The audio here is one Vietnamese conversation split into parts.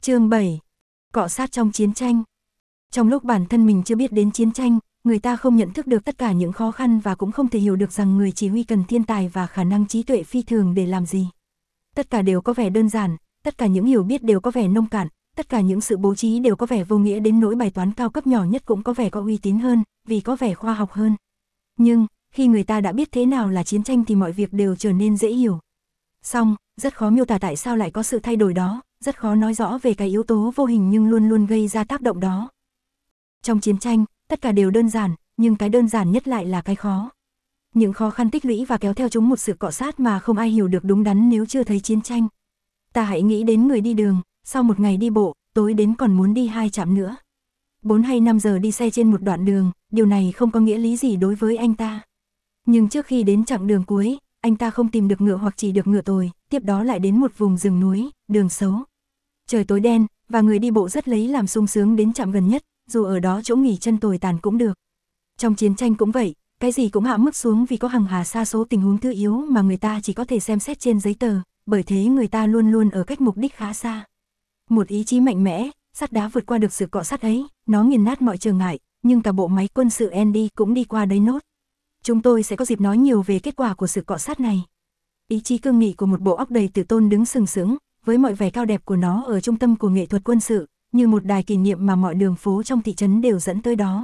Chương 7. Cọ sát trong chiến tranh. Trong lúc bản thân mình chưa biết đến chiến tranh, người ta không nhận thức được tất cả những khó khăn và cũng không thể hiểu được rằng người chỉ huy cần thiên tài và khả năng trí tuệ phi thường để làm gì. Tất cả đều có vẻ đơn giản, tất cả những hiểu biết đều có vẻ nông cạn, tất cả những sự bố trí đều có vẻ vô nghĩa, đến nỗi bài toán cao cấp nhỏ nhất cũng có vẻ có uy tín hơn, vì có vẻ khoa học hơn. Nhưng, khi người ta đã biết thế nào là chiến tranh thì mọi việc đều trở nên dễ hiểu. Song, rất khó miêu tả tại sao lại có sự thay đổi đó, rất khó nói rõ về cái yếu tố vô hình nhưng luôn luôn gây ra tác động đó. Trong chiến tranh, tất cả đều đơn giản, nhưng cái đơn giản nhất lại là cái khó. Những khó khăn tích lũy và kéo theo chúng một sự cọ sát mà không ai hiểu được đúng đắn nếu chưa thấy chiến tranh. Ta hãy nghĩ đến người đi đường, sau một ngày đi bộ, tối đến còn muốn đi 2 trạm nữa. 4 hay 5 giờ đi xe trên một đoạn đường, điều này không có nghĩa lý gì đối với anh ta. Nhưng trước khi đến chặng đường cuối, anh ta không tìm được ngựa hoặc chỉ được ngựa tồi, tiếp đó lại đến một vùng rừng núi, đường xấu. Trời tối đen, và người đi bộ rất lấy làm sung sướng đến trạm gần nhất, dù ở đó chỗ nghỉ chân tồi tàn cũng được. Trong chiến tranh cũng vậy, cái gì cũng hạ mức xuống vì có hằng hà sa số tình huống thứ yếu mà người ta chỉ có thể xem xét trên giấy tờ, bởi thế người ta luôn luôn ở cách mục đích khá xa. Một ý chí mạnh mẽ, sắt đá vượt qua được sự cọ sát ấy, nó nghiền nát mọi trở ngại, nhưng cả bộ máy quân sự Andy cũng đi qua đấy nốt. Chúng tôi sẽ có dịp nói nhiều về kết quả của sự cọ sát này. Ý chí cương nghị của một bộ óc đầy tự tôn đứng sừng sững, với mọi vẻ cao đẹp của nó ở trung tâm của nghệ thuật quân sự, như một đài kỷ niệm mà mọi đường phố trong thị trấn đều dẫn tới đó.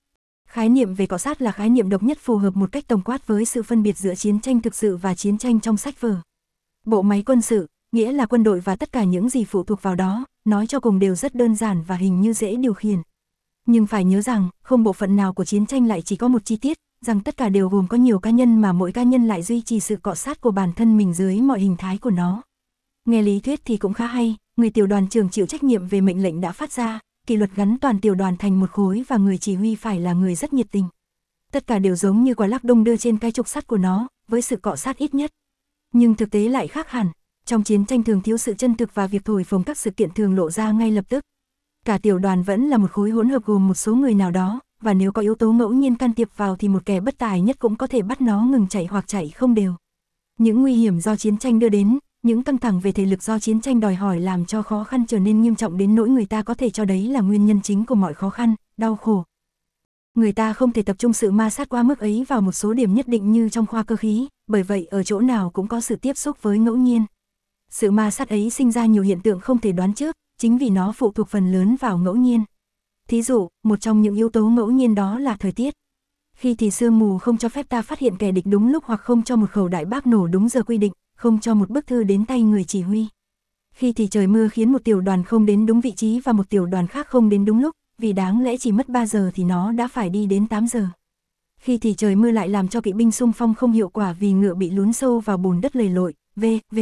Khái niệm về cọ sát là khái niệm độc nhất phù hợp một cách tổng quát với sự phân biệt giữa chiến tranh thực sự và chiến tranh trong sách vở. Bộ máy quân sự, nghĩa là quân đội và tất cả những gì phụ thuộc vào đó, nói cho cùng đều rất đơn giản và hình như dễ điều khiển. Nhưng phải nhớ rằng, không bộ phận nào của chiến tranh lại chỉ có một chi tiết, rằng tất cả đều gồm có nhiều cá nhân mà mỗi cá nhân lại duy trì sự cọ sát của bản thân mình dưới mọi hình thái của nó. Nghe lý thuyết thì cũng khá hay, người tiểu đoàn trưởng chịu trách nhiệm về mệnh lệnh đã phát ra, kỷ luật gắn toàn tiểu đoàn thành một khối và người chỉ huy phải là người rất nhiệt tình. Tất cả đều giống như quả lắc đung đưa trên cái trục sắt của nó, với sự cọ sát ít nhất. Nhưng thực tế lại khác hẳn, trong chiến tranh thường thiếu sự chân thực và việc thổi phồng các sự kiện thường lộ ra ngay lập tức. Cả tiểu đoàn vẫn là một khối hỗn hợp gồm một số người nào đó, và nếu có yếu tố ngẫu nhiên can thiệp vào thì một kẻ bất tài nhất cũng có thể bắt nó ngừng chạy hoặc chạy không đều. Những nguy hiểm do chiến tranh đưa đến, những căng thẳng về thể lực do chiến tranh đòi hỏi làm cho khó khăn trở nên nghiêm trọng đến nỗi người ta có thể cho đấy là nguyên nhân chính của mọi khó khăn, đau khổ. Người ta không thể tập trung sự ma sát quá mức ấy vào một số điểm nhất định như trong khoa cơ khí, bởi vậy ở chỗ nào cũng có sự tiếp xúc với ngẫu nhiên. Sự ma sát ấy sinh ra nhiều hiện tượng không thể đoán trước, chính vì nó phụ thuộc phần lớn vào ngẫu nhiên. Thí dụ, một trong những yếu tố ngẫu nhiên đó là thời tiết. Khi thì sương mù không cho phép ta phát hiện kẻ địch đúng lúc hoặc không cho một khẩu đại bác nổ đúng giờ quy định, không cho một bức thư đến tay người chỉ huy. Khi thì trời mưa khiến một tiểu đoàn không đến đúng vị trí và một tiểu đoàn khác không đến đúng lúc, vì đáng lẽ chỉ mất 3 giờ thì nó đã phải đi đến 8 giờ. Khi thì trời mưa lại làm cho kỵ binh xung phong không hiệu quả vì ngựa bị lún sâu vào bùn đất lầy lội, v.v.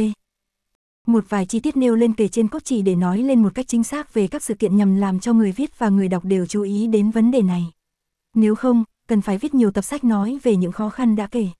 Một vài chi tiết nêu lên kể trên cốt chỉ để nói lên một cách chính xác về các sự kiện nhằm làm cho người viết và người đọc đều chú ý đến vấn đề này. Nếu không, cần phải viết nhiều tập sách nói về những khó khăn đã kể.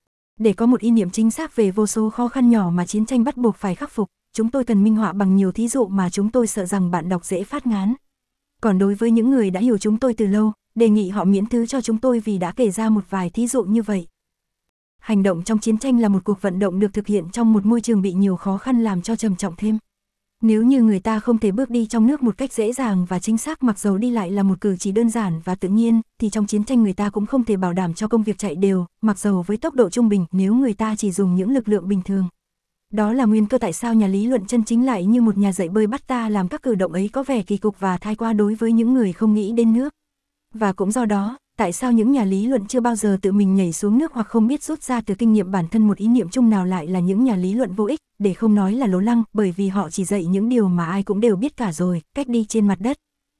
Để có một ý niệm chính xác về vô số khó khăn nhỏ mà chiến tranh bắt buộc phải khắc phục, chúng tôi cần minh họa bằng nhiều thí dụ mà chúng tôi sợ rằng bạn đọc dễ phát ngán. Còn đối với những người đã hiểu chúng tôi từ lâu, đề nghị họ miễn thứ cho chúng tôi vì đã kể ra một vài thí dụ như vậy. Hành động trong chiến tranh là một cuộc vận động được thực hiện trong một môi trường bị nhiều khó khăn làm cho trầm trọng thêm. Nếu như người ta không thể bước đi trong nước một cách dễ dàng và chính xác mặc dầu đi lại là một cử chỉ đơn giản và tự nhiên, thì trong chiến tranh người ta cũng không thể bảo đảm cho công việc chạy đều, mặc dầu với tốc độ trung bình nếu người ta chỉ dùng những lực lượng bình thường. Đó là nguyên cơ tại sao nhà lý luận chân chính lại như một nhà dạy bơi bắt ta làm các cử động ấy có vẻ kỳ cục và thái quá đối với những người không nghĩ đến nước. Và cũng do đó, tại sao những nhà lý luận chưa bao giờ tự mình nhảy xuống nước hoặc không biết rút ra từ kinh nghiệm bản thân một ý niệm chung nào lại là những nhà lý luận vô ích, để không nói là lố lăng, bởi vì họ chỉ dạy những điều mà ai cũng đều biết cả rồi, cách đi trên mặt đất.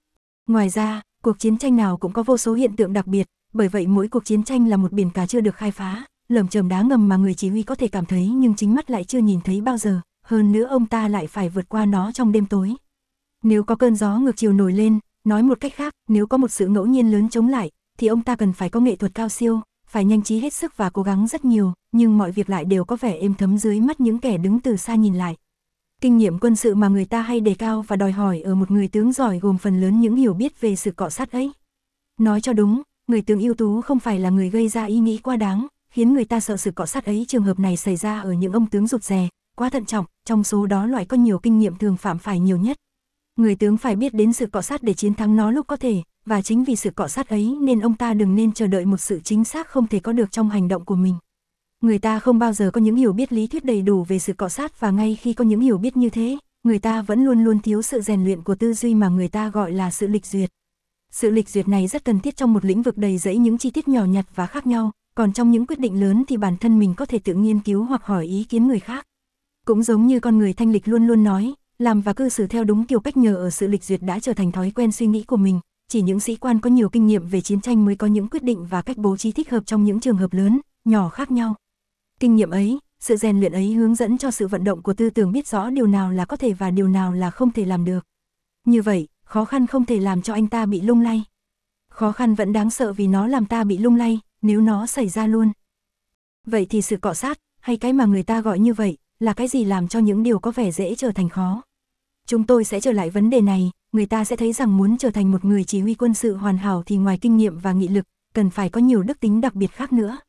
Ngoài ra, cuộc chiến tranh nào cũng có vô số hiện tượng đặc biệt, bởi vậy mỗi cuộc chiến tranh là một biển cả chưa được khai phá, lởm chởm đá ngầm mà người chỉ huy có thể cảm thấy nhưng chính mắt lại chưa nhìn thấy bao giờ, hơn nữa ông ta lại phải vượt qua nó trong đêm tối. Nếu có cơn gió ngược chiều nổi lên, nói một cách khác, nếu có một sự ngẫu nhiên lớn chống lại, thì ông ta cần phải có nghệ thuật cao siêu, phải nhanh trí hết sức và cố gắng rất nhiều, nhưng mọi việc lại đều có vẻ êm thấm dưới mắt những kẻ đứng từ xa nhìn lại. Kinh nghiệm quân sự mà người ta hay đề cao và đòi hỏi ở một người tướng giỏi gồm phần lớn những hiểu biết về sự cọ sát ấy. Nói cho đúng, người tướng ưu tú không phải là người gây ra ý nghĩ quá đáng, khiến người ta sợ sự cọ sát ấy. Trường hợp này xảy ra ở những ông tướng rụt rè, quá thận trọng, trong số đó loại có nhiều kinh nghiệm thường phạm phải nhiều nhất. Người tướng phải biết đến sự cọ sát để chiến thắng nó lúc có thể, và chính vì sự cọ sát ấy nên ông ta đừng nên chờ đợi một sự chính xác không thể có được trong hành động của mình. Người ta không bao giờ có những hiểu biết lý thuyết đầy đủ về sự cọ sát, và ngay khi có những hiểu biết như thế, người ta vẫn luôn luôn thiếu sự rèn luyện của tư duy mà người ta gọi là sự lịch duyệt. Sự lịch duyệt này rất cần thiết trong một lĩnh vực đầy rẫy những chi tiết nhỏ nhặt và khác nhau, còn trong những quyết định lớn thì bản thân mình có thể tự nghiên cứu hoặc hỏi ý kiến người khác. Cũng giống như con người thanh lịch luôn luôn nói, làm và cư xử theo đúng kiểu cách nhờ ở sự lịch duyệt đã trở thành thói quen suy nghĩ của mình. Chỉ những sĩ quan có nhiều kinh nghiệm về chiến tranh mới có những quyết định và cách bố trí thích hợp trong những trường hợp lớn, nhỏ khác nhau. Kinh nghiệm ấy, sự rèn luyện ấy hướng dẫn cho sự vận động của tư tưởng biết rõ điều nào là có thể và điều nào là không thể làm được. Như vậy, khó khăn không thể làm cho anh ta bị lung lay. Khó khăn vẫn đáng sợ vì nó làm ta bị lung lay, nếu nó xảy ra luôn. Vậy thì sự cọ sát, hay cái mà người ta gọi như vậy, là cái gì làm cho những điều có vẻ dễ trở thành khó? Chúng tôi sẽ trở lại vấn đề này, người ta sẽ thấy rằng muốn trở thành một người chỉ huy quân sự hoàn hảo thì ngoài kinh nghiệm và nghị lực, cần phải có nhiều đức tính đặc biệt khác nữa.